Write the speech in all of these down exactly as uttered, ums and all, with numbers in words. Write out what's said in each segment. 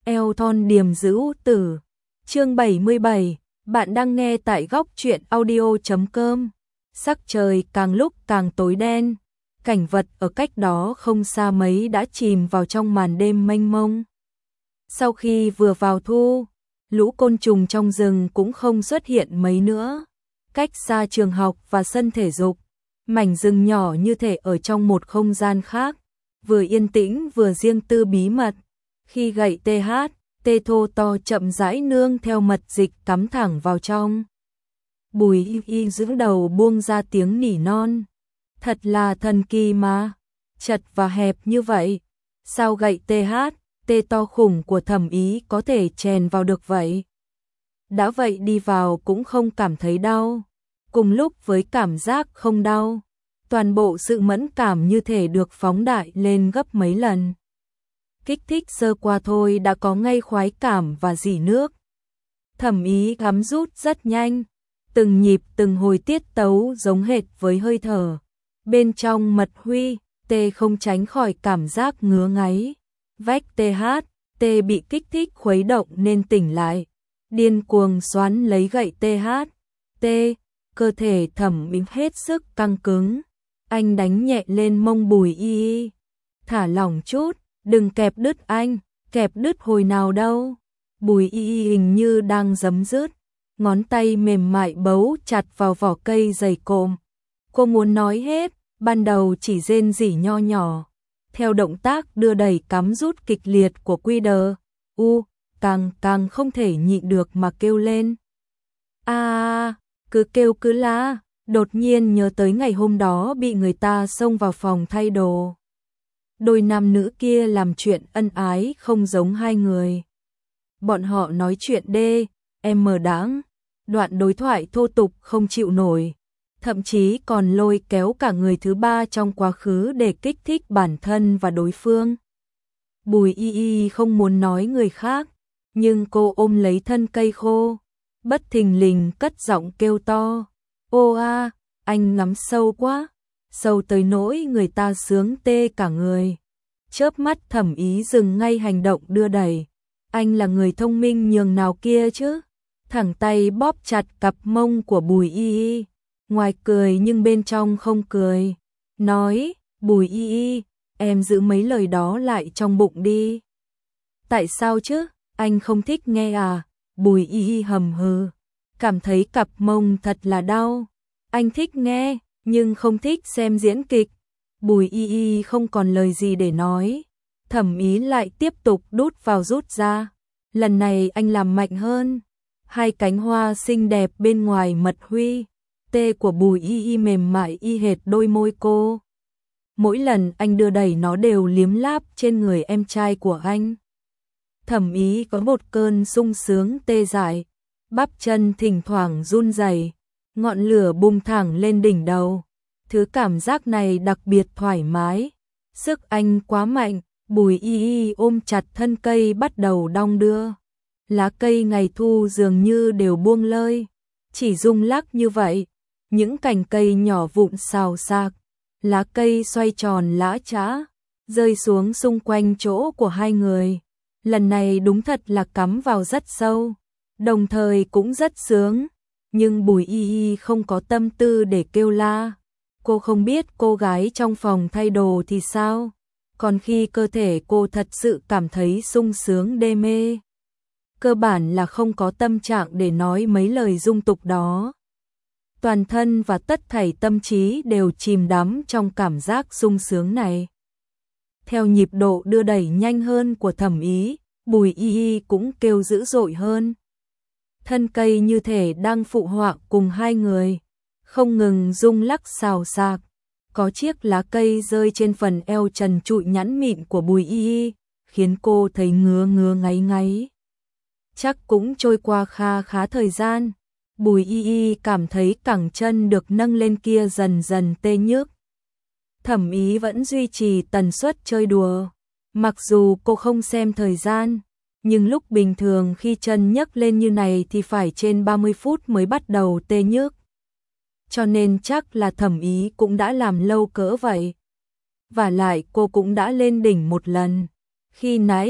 eo thon điềm giữ tử. Chương bảy mươi bảy, bạn đang nghe tại góc truyện audio chấm com. Sắc trời càng lúc càng tối đen, cảnh vật ở cách đó không xa mấy đã chìm vào trong màn đêm mênh mông. Sau khi vừa vào thu, lũ côn trùng trong rừng cũng không xuất hiện mấy nữa. Cách xa trường học và sân thể dục, mảnh rừng nhỏ như thể ở trong một không gian khác, vừa yên tĩnh vừa riêng tư bí mật. Khi gậy tê hát, tê thô to chậm rãi nương theo mật dịch cắm thẳng vào trong. Bùi y y giữ đầu buông ra tiếng nỉ non. Thật là thần kỳ mà, chật và hẹp như vậy, sao gậy tê hát, tê to khủng của Thẩm Ý có thể chèn vào được vậy? Đã vậy đi vào cũng không cảm thấy đau. Cùng lúc với cảm giác không đau, toàn bộ sự mẫn cảm như thể được phóng đại lên gấp mấy lần. Kích thích sơ qua thôi đã có ngay khoái cảm và rỉ nước. Thẩm Ý gắm rút rất nhanh, từng nhịp từng hồi tiết tấu giống hệt với hơi thở. Bên trong mật huy, tê không tránh khỏi cảm giác ngứa ngáy. Vách tê hát, tê bị kích thích khuấy động nên tỉnh lại. Điên cuồng xoắn lấy gậy tê hát, tê, cơ thể Thẩm Ý hết sức căng cứng. Anh đánh nhẹ lên mông Bùi y y. Thả lỏng chút, đừng kẹp đứt anh, kẹp đứt hồi nào đâu. Bùi y y hình như đang giấm dứt, ngón tay mềm mại bấu chặt vào vỏ cây dày cộm. Cô muốn nói hết, ban đầu chỉ rên rỉ nho nhỏ. Theo động tác đưa đẩy cắm rút kịch liệt của Quy Đờ, u, càng càng không thể nhịn được mà kêu lên. A, à, cứ kêu cứ la, đột nhiên nhớ tới ngày hôm đó bị người ta xông vào phòng thay đồ. Đôi nam nữ kia làm chuyện ân ái không giống hai người. Bọn họ nói chuyện đê, em mờ đáng, đoạn đối thoại thô tục không chịu nổi. Thậm chí còn lôi kéo cả người thứ ba trong quá khứ để kích thích bản thân và đối phương. Bùi y y không muốn nói người khác, nhưng cô ôm lấy thân cây khô, bất thình lình cất giọng kêu to. Ô a, anh ngắm sâu quá, sâu tới nỗi người ta sướng tê cả người. Chớp mắt Thẩm Ý dừng ngay hành động đưa đẩy. Anh là người thông minh nhường nào kia chứ? Thẳng tay bóp chặt cặp mông của Bùi y y. Ngoài cười nhưng bên trong không cười. Nói, Bùi y y, em giữ mấy lời đó lại trong bụng đi. Tại sao chứ? Anh không thích nghe à? Bùi y y hầm hừ, cảm thấy cặp mông thật là đau. Anh thích nghe, nhưng không thích xem diễn kịch. Bùi y y không còn lời gì để nói. Thẩm Ý lại tiếp tục đút vào rút ra. Lần này anh làm mạnh hơn. Hai cánh hoa xinh đẹp bên ngoài mật huy, tê của Bùi y y mềm mại y hệt đôi môi cô. Mỗi lần anh đưa đẩy nó đều liếm láp trên người em trai của anh. Thẩm Ý có một cơn sung sướng tê dại, bắp chân thỉnh thoảng run rẩy, ngọn lửa bùng thẳng lên đỉnh đầu. Thứ cảm giác này đặc biệt thoải mái. Sức anh quá mạnh, Bùi y y ôm chặt thân cây bắt đầu đong đưa. Lá cây ngày thu dường như đều buông lơi, chỉ rung lắc như vậy. Những cành cây nhỏ vụn xào xạc, lá cây xoay tròn lã chã, rơi xuống xung quanh chỗ của hai người. Lần này đúng thật là cắm vào rất sâu, đồng thời cũng rất sướng. Nhưng Bùi y y không có tâm tư để kêu la. Cô không biết cô gái trong phòng thay đồ thì sao, còn khi cơ thể cô thật sự cảm thấy sung sướng đê mê, cơ bản là không có tâm trạng để nói mấy lời dung tục đó. Toàn thân và tất thảy tâm trí đều chìm đắm trong cảm giác sung sướng này. Theo nhịp độ đưa đẩy nhanh hơn của Thẩm Ý, Bùi y y cũng kêu dữ dội hơn. Thân cây như thể đang phụ họa cùng hai người, không ngừng rung lắc xào xạc. Có chiếc lá cây rơi trên phần eo trần trụi nhẵn mịn của Bùi y y, khiến cô thấy ngứa ngứa ngáy ngáy. Chắc cũng trôi qua kha khá thời gian, Bùi y y cảm thấy cẳng chân được nâng lên kia dần dần tê nhức. Thẩm Ý vẫn duy trì tần suất chơi đùa. Mặc dù cô không xem thời gian, nhưng lúc bình thường khi chân nhấc lên như này thì phải trên ba mươi phút mới bắt đầu tê nhức. Cho nên chắc là Thẩm Ý cũng đã làm lâu cỡ vậy. Và lại cô cũng đã lên đỉnh một lần. Khi nãy,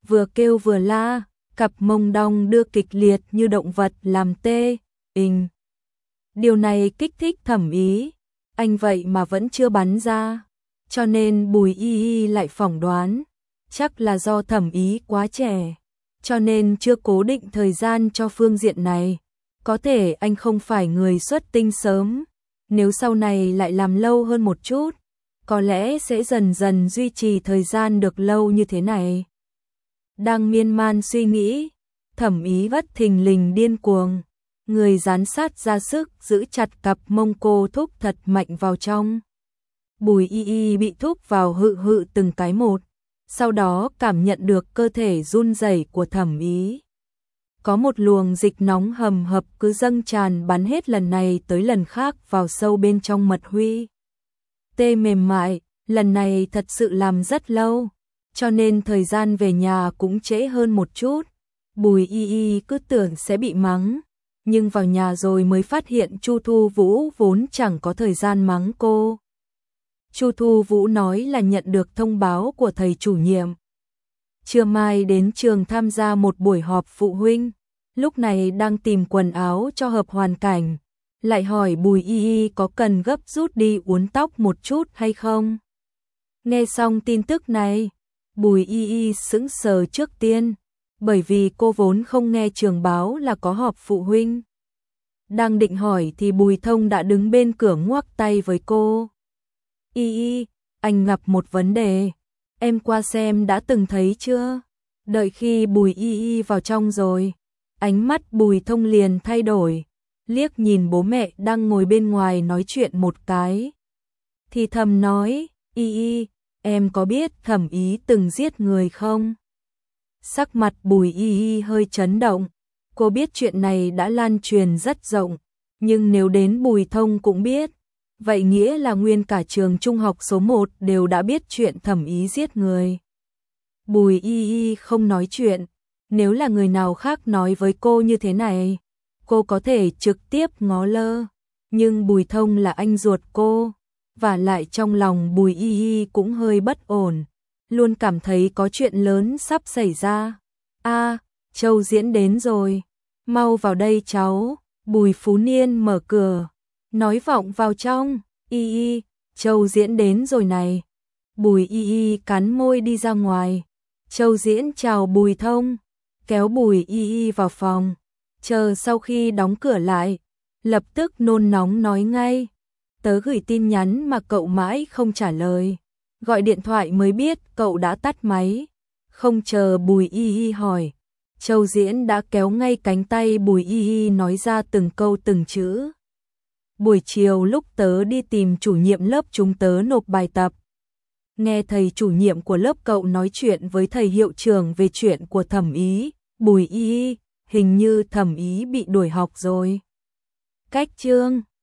vừa kêu vừa la, cặp mông đong đưa kịch liệt như động vật làm tê, ình. Điều này kích thích Thẩm Ý, anh vậy mà vẫn chưa bắn ra, cho nên Bùi Y Y lại phỏng đoán, chắc là do Thẩm Ý quá trẻ, cho nên chưa cố định thời gian cho phương diện này. Có thể anh không phải người xuất tinh sớm, nếu sau này lại làm lâu hơn một chút, có lẽ sẽ dần dần duy trì thời gian được lâu như thế này. Đang miên man suy nghĩ, Thẩm Ý bất thình lình điên cuồng, người dán sát ra sức giữ chặt cặp mông cô thúc thật mạnh vào trong. Bùi Y Y bị thúc vào hự hự từng cái một, sau đó cảm nhận được cơ thể run rẩy của Thẩm Ý. Có một luồng dịch nóng hầm hập cứ dâng tràn bắn hết lần này tới lần khác vào sâu bên trong mật huy. Tê mềm mại, lần này thật sự làm rất lâu, cho nên thời gian về nhà cũng trễ hơn một chút. Bùi Y Y cứ tưởng sẽ bị mắng, nhưng vào nhà rồi mới phát hiện Chu Thu Vũ vốn chẳng có thời gian mắng cô. Chu Thu Vũ nói là nhận được thông báo của thầy chủ nhiệm. Trưa mai đến trường tham gia một buổi họp phụ huynh, lúc này đang tìm quần áo cho hợp hoàn cảnh, lại hỏi Bùi Y Y có cần gấp rút đi uốn tóc một chút hay không. Nghe xong tin tức này, Bùi Y Y sững sờ trước tiên, bởi vì cô vốn không nghe trường báo là có họp phụ huynh. Đang định hỏi thì Bùi Thông đã đứng bên cửa ngoắc tay với cô. Y Y, anh gặp một vấn đề, em qua xem đã từng thấy chưa? Đợi khi Bùi Y Y vào trong rồi, ánh mắt Bùi Thông liền thay đổi, liếc nhìn bố mẹ đang ngồi bên ngoài nói chuyện một cái. Thì thầm nói, Y Y, em có biết Thẩm Ý từng giết người không? Sắc mặt Bùi Y Y hơi chấn động, cô biết chuyện này đã lan truyền rất rộng, nhưng nếu đến Bùi Thông cũng biết, vậy nghĩa là nguyên cả trường trung học số một đều đã biết chuyện Thẩm Ý giết người. Bùi Y Y không nói chuyện, nếu là người nào khác nói với cô như thế này, cô có thể trực tiếp ngó lơ, nhưng Bùi Thông là anh ruột cô, và lại trong lòng Bùi Y Y cũng hơi bất ổn, luôn cảm thấy có chuyện lớn sắp xảy ra. A, Châu Diễn đến rồi, mau vào đây cháu. Bùi Phú Niên mở cửa, nói vọng vào trong. Y Y, Châu Diễn đến rồi này. Bùi Y Y cắn môi đi ra ngoài. Châu Diễn chào Bùi Thông, kéo Bùi Y Y vào phòng, chờ sau khi đóng cửa lại, lập tức nôn nóng nói ngay. Tớ gửi tin nhắn mà cậu mãi không trả lời, gọi điện thoại mới biết cậu đã tắt máy. Không chờ Bùi Y Y hỏi, Châu Diễn đã kéo ngay cánh tay Bùi Y Y nói ra từng câu từng chữ. Buổi chiều lúc tớ đi tìm chủ nhiệm lớp chúng tớ nộp bài tập, nghe thầy chủ nhiệm của lớp cậu nói chuyện với thầy hiệu trưởng về chuyện của Thẩm Ý. Bùi Y Y, hình như Thẩm Ý bị đuổi học rồi. Cách chương